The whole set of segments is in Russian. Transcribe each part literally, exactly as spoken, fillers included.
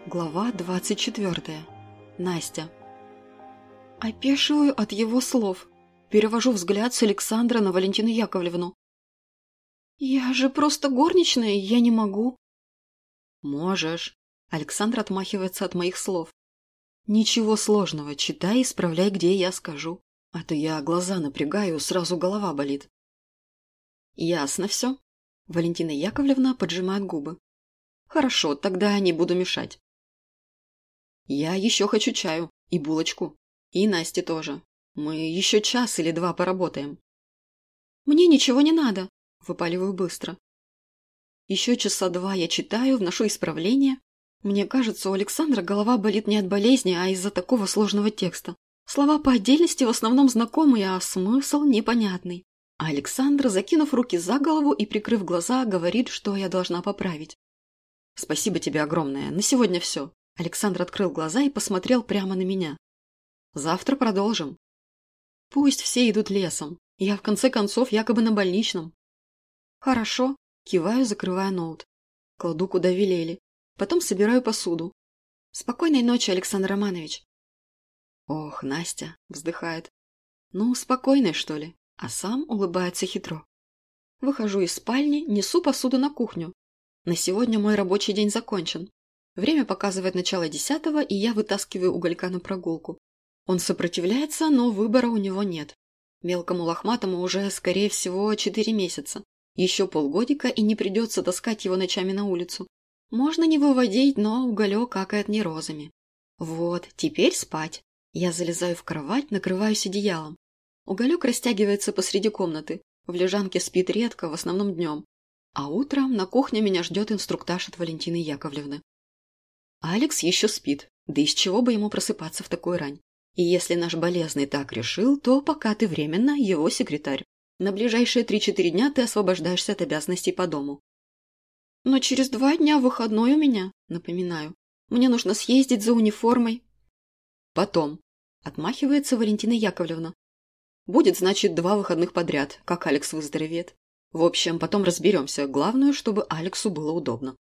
Глава двадцать четвёртая. Настя. Опешиваю от его слов. Перевожу взгляд с Александра на Валентину Яковлевну. «Я же просто горничная, я не могу». «Можешь». Александр отмахивается от моих слов. «Ничего сложного, читай и исправляй, где я скажу. А то я глаза напрягаю, сразу голова болит». «Ясно все». Валентина Яковлевна поджимает губы. «Хорошо, тогда не буду мешать. Я еще хочу чаю и булочку. И Насте тоже. Мы еще час или два поработаем». «Мне ничего не надо», – выпаливаю быстро. Еще часа два я читаю, вношу исправления. Мне кажется, у Александра голова болит не от болезни, а из-за такого сложного текста. Слова по отдельности в основном знакомые, а смысл непонятный. А Александр, закинув руки за голову и прикрыв глаза, говорит, что я должна поправить. «Спасибо тебе огромное. На сегодня все». Александр открыл глаза и посмотрел прямо на меня. «Завтра продолжим. Пусть все идут лесом. Я в конце концов якобы на больничном». «Хорошо», – киваю, закрывая ноут. Кладу, куда велели. Потом собираю посуду. «Спокойной ночи, Александр Романович». «Ох, Настя», – вздыхает. «Ну, спокойной, что ли?» А сам улыбается хитро. Выхожу из спальни, несу посуду на кухню. На сегодня мой рабочий день закончен. Время показывает начало десятого, и я вытаскиваю Уголька на прогулку. Он сопротивляется, но выбора у него нет. Мелкому лохматому уже, скорее всего, четыре месяца. Еще полгодика, и не придется таскать его ночами на улицу. Можно не выводить, но Уголек какает не розами. Вот, теперь спать. Я залезаю в кровать, накрываюсь одеялом. Уголек растягивается посреди комнаты. В лежанке спит редко, в основном днем. А утром на кухне меня ждет инструктаж от Валентины Яковлевны. Алекс еще спит, да из чего бы ему просыпаться в такую рань? И если наш болезный так решил, то пока ты временно его секретарь. На ближайшие три-четыре дня ты освобождаешься от обязанностей по дому. Но через два дня выходной у меня, напоминаю. Мне нужно съездить за униформой. Потом. Отмахивается Валентина Яковлевна. Будет, значит, два выходных подряд, как Алекс выздоровеет. В общем, потом разберемся. Главное, чтобы Алексу было удобно.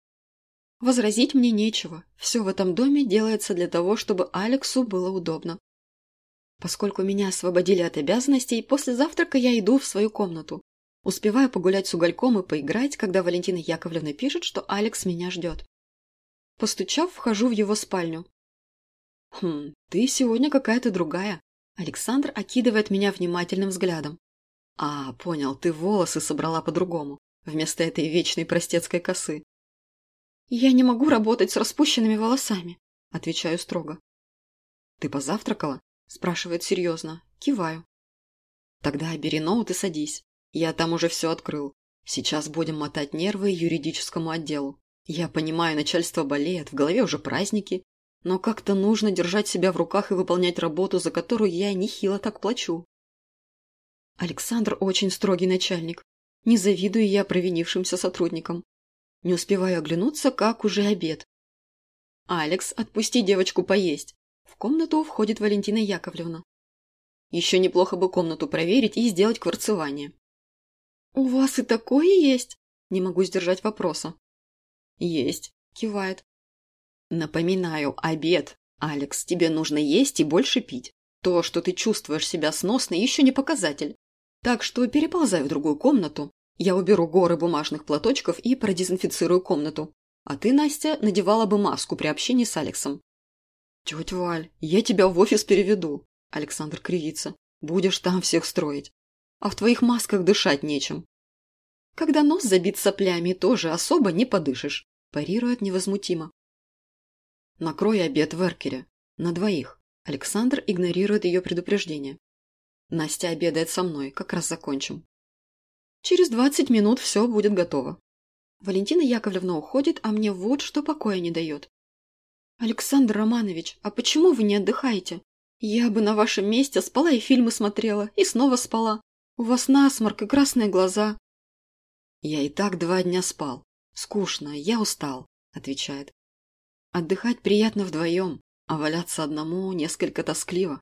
Возразить мне нечего. Все в этом доме делается для того, чтобы Алексу было удобно. Поскольку меня освободили от обязанностей, после завтрака я иду в свою комнату. Успеваю погулять с Угольком и поиграть, когда Валентина Яковлевна пишет, что Алекс меня ждет. Постучав, вхожу в его спальню. «Хм, ты сегодня какая-то другая». Александр окидывает меня внимательным взглядом. «А, понял, ты волосы собрала по-другому, вместо этой вечной простецкой косы». «Я не могу работать с распущенными волосами», – отвечаю строго. «Ты позавтракала?» – спрашивает серьезно. Киваю. «Тогда бери ноут и садись. Я там уже все открыл. Сейчас будем мотать нервы юридическому отделу. Я понимаю, начальство болеет, в голове уже праздники, но как-то нужно держать себя в руках и выполнять работу, за которую я нехило так плачу». Александр очень строгий начальник. Не завидую я провинившимся сотрудникам. Не успеваю оглянуться, как уже обед. «Алекс, отпусти девочку поесть». В комнату входит Валентина Яковлевна. «Еще неплохо бы комнату проверить и сделать кварцевание». «У вас и такое есть?» Не могу сдержать вопроса. «Есть», кивает. «Напоминаю, обед. Алекс, тебе нужно есть и больше пить. То, что ты чувствуешь себя сносно, еще не показатель. Так что переползай в другую комнату. Я уберу горы бумажных платочков и продезинфицирую комнату. А ты, Настя, надевала бы маску при общении с Алексом». «Тетя Валь, я тебя в офис переведу», – Александр кривится. «Будешь там всех строить. А в твоих масках дышать нечем». «Когда нос забит соплями, тоже особо не подышишь», – парирует невозмутимо. «Накрой обед в эркере. На двоих». Александр игнорирует ее предупреждение. «Настя обедает со мной, как раз закончим». Через двадцать минут все будет готово. Валентина Яковлевна уходит, а мне вот что покоя не дает. «Александр Романович, а почему вы не отдыхаете? Я бы на вашем месте спала и фильмы смотрела, и снова спала. У вас насморк и красные глаза». «Я и так два дня спал. Скучно, я устал», – отвечает. «Отдыхать приятно вдвоем, а валяться одному несколько тоскливо».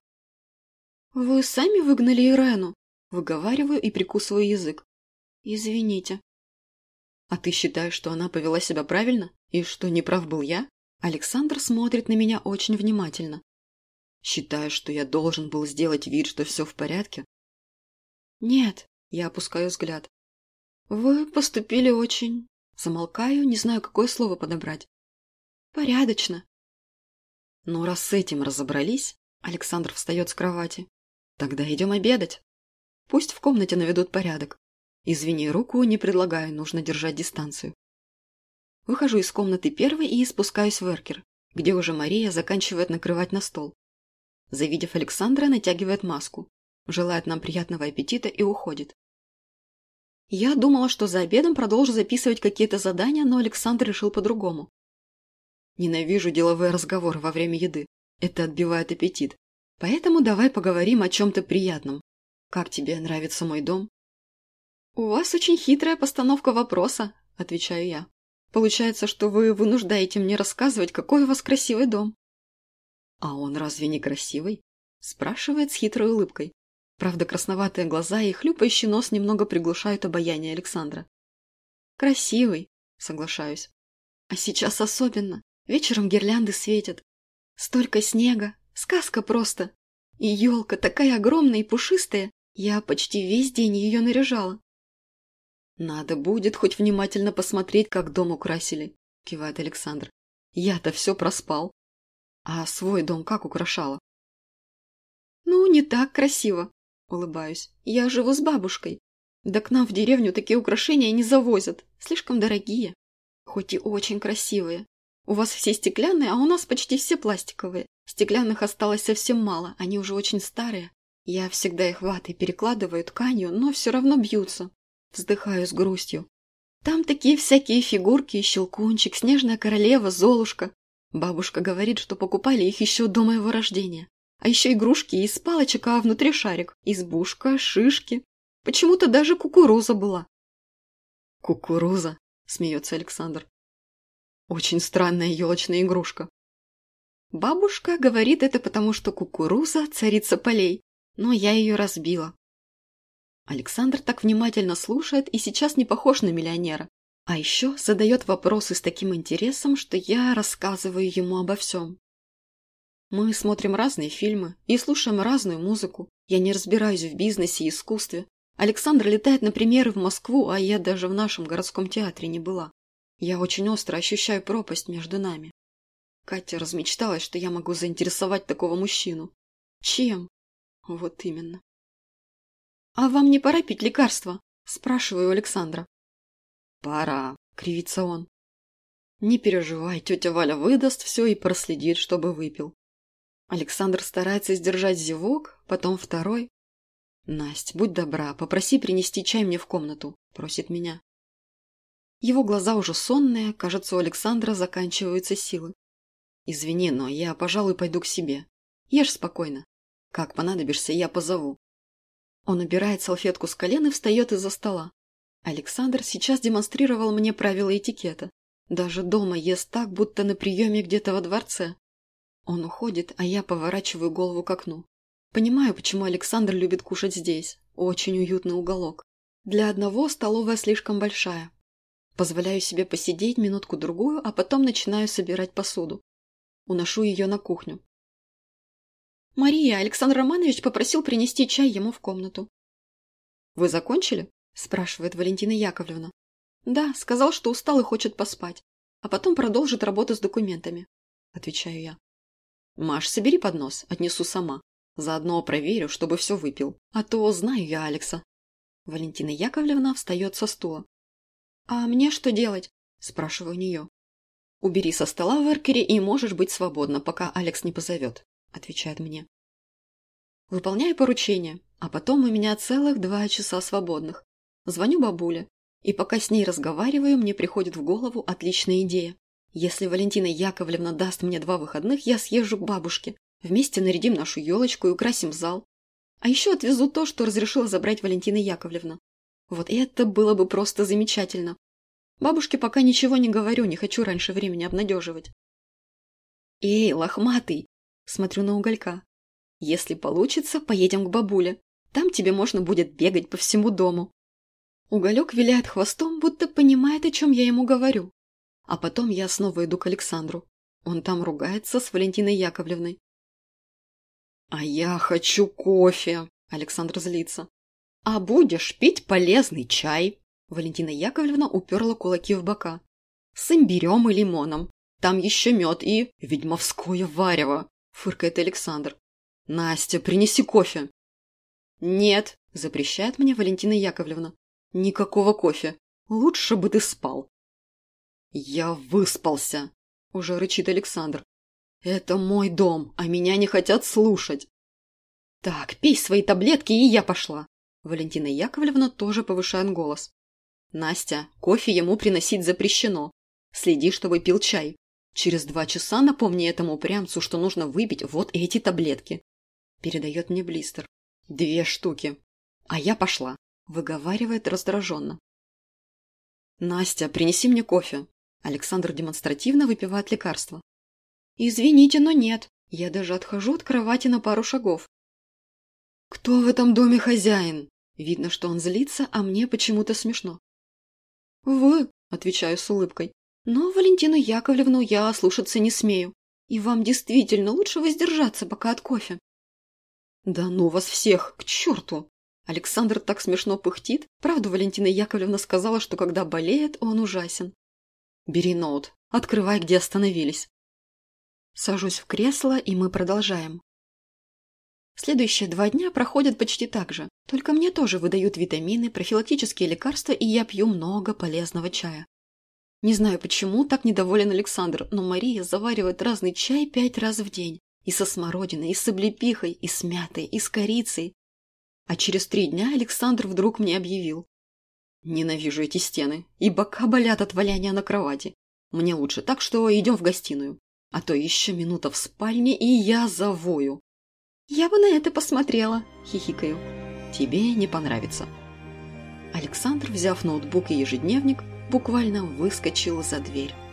«Вы сами выгнали Ирену?» – выговариваю и прикусываю язык. «Извините». «А ты считаешь, что она повела себя правильно? И что неправ был я?» Александр смотрит на меня очень внимательно. Считаешь, что я должен был сделать вид, что все в порядке? Нет, я опускаю взгляд. Вы поступили очень... Замолкаю, не знаю, какое слово подобрать. Порядочно. Ну, раз с этим разобрались, Александр встает с кровати, тогда идем обедать. Пусть в комнате наведут порядок. Извини, руку не предлагаю, нужно держать дистанцию. Выхожу из комнаты первой и спускаюсь в эркер, где уже Мария заканчивает накрывать на стол. Завидев Александра, натягивает маску, желает нам приятного аппетита и уходит. Я думала, что за обедом продолжу записывать какие-то задания, но Александр решил по-другому. Ненавижу деловые разговоры во время еды. Это отбивает аппетит. Поэтому давай поговорим о чем-то приятном. Как тебе нравится мой дом? У вас очень хитрая постановка вопроса, отвечаю я. Получается, что вы вынуждаете мне рассказывать, какой у вас красивый дом. А он разве не красивый? Спрашивает с хитрой улыбкой. Правда, красноватые глаза и хлюпающий нос немного приглушают обаяние Александра. Красивый, соглашаюсь. А сейчас особенно. Вечером гирлянды светят. Столько снега. Сказка просто. И елка такая огромная и пушистая. Я почти весь день ее наряжала. Надо будет хоть внимательно посмотреть, как дом украсили, кивает Александр. Я-то все проспал. А свой дом как украшала? Ну, не так красиво, улыбаюсь. Я живу с бабушкой. Да к нам в деревню такие украшения не завозят. Слишком дорогие. Хоть и очень красивые. У вас все стеклянные, а у нас почти все пластиковые. Стеклянных осталось совсем мало, они уже очень старые. Я всегда их ватой перекладываю тканью, но все равно бьются. Вздыхаю с грустью. Там такие всякие фигурки, Щелкунчик, Снежная королева, Золушка. Бабушка говорит, что покупали их еще до моего рождения. А еще игрушки из палочек, а внутри шарик. Избушка, шишки. Почему-то даже кукуруза была. Кукуруза, смеется Александр. Очень странная елочная игрушка. Бабушка говорит это потому, что кукуруза – царица полей, но я ее разбила. Александр так внимательно слушает и сейчас не похож на миллионера. А еще задает вопросы с таким интересом, что я рассказываю ему обо всем. Мы смотрим разные фильмы и слушаем разную музыку. Я не разбираюсь в бизнесе и искусстве. Александр летает на премьеры в Москву, а я даже в нашем городском театре не была. Я очень остро ощущаю пропасть между нами. Катя размечталась, что я могу заинтересовать такого мужчину. Чем? Вот именно. «А вам не пора пить лекарства?» – спрашиваю у Александра. «Пора», – кривится он. «Не переживай, тетя Валя выдаст все и проследит, чтобы выпил». Александр старается сдержать зевок, потом второй. «Насть, будь добра, попроси принести чай мне в комнату», – просит меня. Его глаза уже сонные, кажется, у Александра заканчиваются силы. «Извини, но я, пожалуй, пойду к себе. Ешь спокойно. Как понадобишься, я позову». Он убирает салфетку с колен и встает из-за стола. Александр сейчас демонстрировал мне правила этикета. Даже дома ест так, будто на приеме где-то во дворце. Он уходит, а я поворачиваю голову к окну. Понимаю, почему Александр любит кушать здесь. Очень уютный уголок. Для одного столовая слишком большая. Позволяю себе посидеть минутку-другую, а потом начинаю собирать посуду. Уношу ее на кухню. «Мария, Александр Романович попросил принести чай ему в комнату». «Вы закончили?» – спрашивает Валентина Яковлевна. «Да, сказал, что устал и хочет поспать, а потом продолжит работу с документами», – отвечаю я. «Маш, собери поднос, отнесу сама. Заодно проверю, чтобы все выпил. А то знаю я Алекса». Валентина Яковлевна встает со стула. «А мне что делать?» – спрашиваю у нее. «Убери со стола в эркере и можешь быть свободна, пока Алекс не позовет», – отвечает мне. Выполняю поручение, а потом у меня целых два часа свободных. Звоню бабуле, и пока с ней разговариваю, мне приходит в голову отличная идея. Если Валентина Яковлевна даст мне два выходных, я съезжу к бабушке. Вместе нарядим нашу елочку и украсим зал. А еще отвезу то, что разрешила забрать Валентина Яковлевна. Вот это было бы просто замечательно. Бабушке пока ничего не говорю, не хочу раньше времени обнадеживать. «Эй, лохматый!» – смотрю на уголька. «Если получится, поедем к бабуле. Там тебе можно будет бегать по всему дому». Уголек виляет хвостом, будто понимает, о чем я ему говорю. А потом я снова иду к Александру. Он там ругается с Валентиной Яковлевной. «А я хочу кофе!» Александр злится. «А будешь пить полезный чай!» Валентина Яковлевна уперла кулаки в бока. «С имбирем и лимоном. Там еще мед и ведьмовское варево!» Фыркает Александр. «Настя, принеси кофе!» «Нет!» – запрещает мне Валентина Яковлевна. «Никакого кофе. Лучше бы ты спал!» «Я выспался!» – уже рычит Александр. «Это мой дом, а меня не хотят слушать!» «Так, пей свои таблетки, и я пошла!» Валентина Яковлевна тоже повышает голос. «Настя, кофе ему приносить запрещено. Следи, чтобы пил чай. Через два часа напомни этому упрямцу, что нужно выпить вот эти таблетки». Передает мне блистер. «Две штуки. А я пошла», – выговаривает раздраженно. «Настя, принеси мне кофе». Александр демонстративно выпивает лекарство. «Извините, но нет. Я даже отхожу от кровати на пару шагов». «Кто в этом доме хозяин?» Видно, что он злится, а мне почему-то смешно. «Вы», – отвечаю с улыбкой. «Но Валентину Яковлевну я слушаться не смею. И вам действительно лучше воздержаться пока от кофе». «Да ну вас всех, к черту!» Александр так смешно пыхтит. Правда, Валентина Яковлевна сказала, что когда болеет, он ужасен. «Бери ноут. Открывай, где остановились». Сажусь в кресло, и мы продолжаем. Следующие два дня проходят почти так же, только мне тоже выдают витамины, профилактические лекарства, и я пью много полезного чая. Не знаю, почему так недоволен Александр, но Мария заваривает разный чай пять раз в день. И со смородиной, и с облепихой, и с мятой, и с корицей. А через три дня Александр вдруг мне объявил. «Ненавижу эти стены, и бока болят от валяния на кровати. Мне лучше так, что идем в гостиную. А то еще минута в спальне, и я завою». «Я бы на это посмотрела», – хихикаю. «Тебе не понравится». Александр, взяв ноутбук и ежедневник, буквально выскочил за дверь.